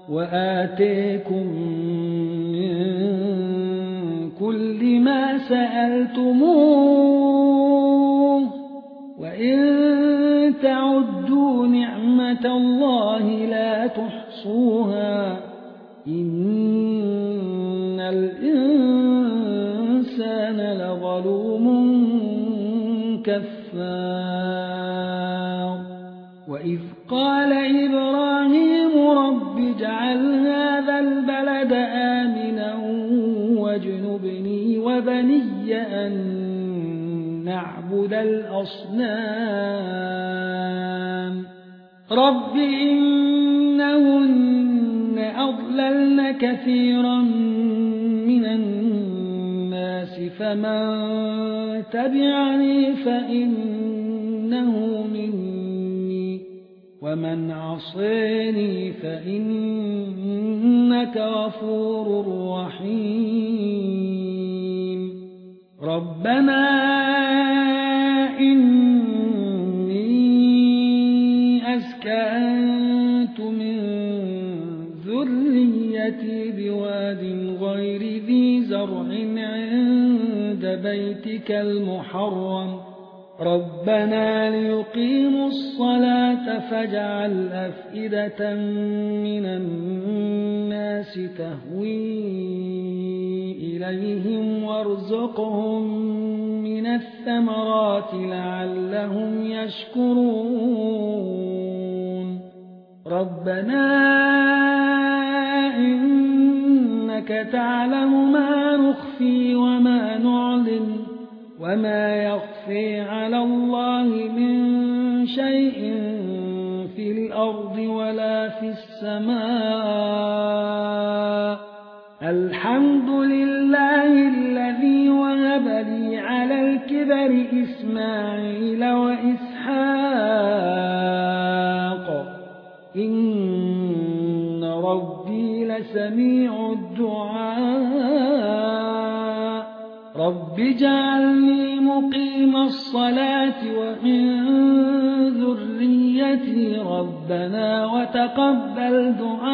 وآتيكم من كل ما سألتموه وإن تعدوا نعمة الله لا تحصوها إن الإنسان لظلوم كفار وإذ قال إبراهيم رب اجعل هذا البلد آمنا واجنبني وبني أن نعبد الأصنام رب إنهن أضللن كثيرا من الناس فمن تبعني فإنه مني ومن عصيني فإنك غفور رحيم ربنا إني أسكنت من ذريتي بواد غير ذي زرع عند بيتك المحرم ربنا ليقيموا الصلاة فاجعل أفئدة من الناس تهوي إليهم وارزقهم من الثمرات لعلهم يشكرون ربنا إنك تعلم ما نخفي وما نعلن وما يخفي على الله من شيء في الأرض ولا في السماء الحمد لله الذي وهب لي على الكبر إسماعيل وإسحاق إن ربي لسميع الدعاء رب اجعلني مقيم الصلاة ومن ذريتي ربنا وتقبل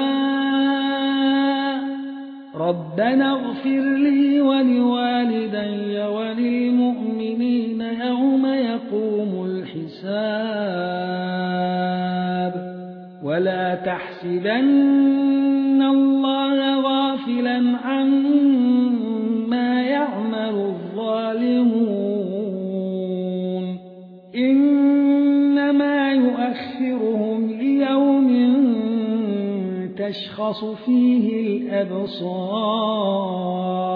دعاء ربنا اغفر لي ولوالدي وللمؤمنين يوم يقوم الحساب ولا تحسبن الله غافلا عما يعمل الظالمون إنما يؤخرهم ليوم تشخص فيه الأبصار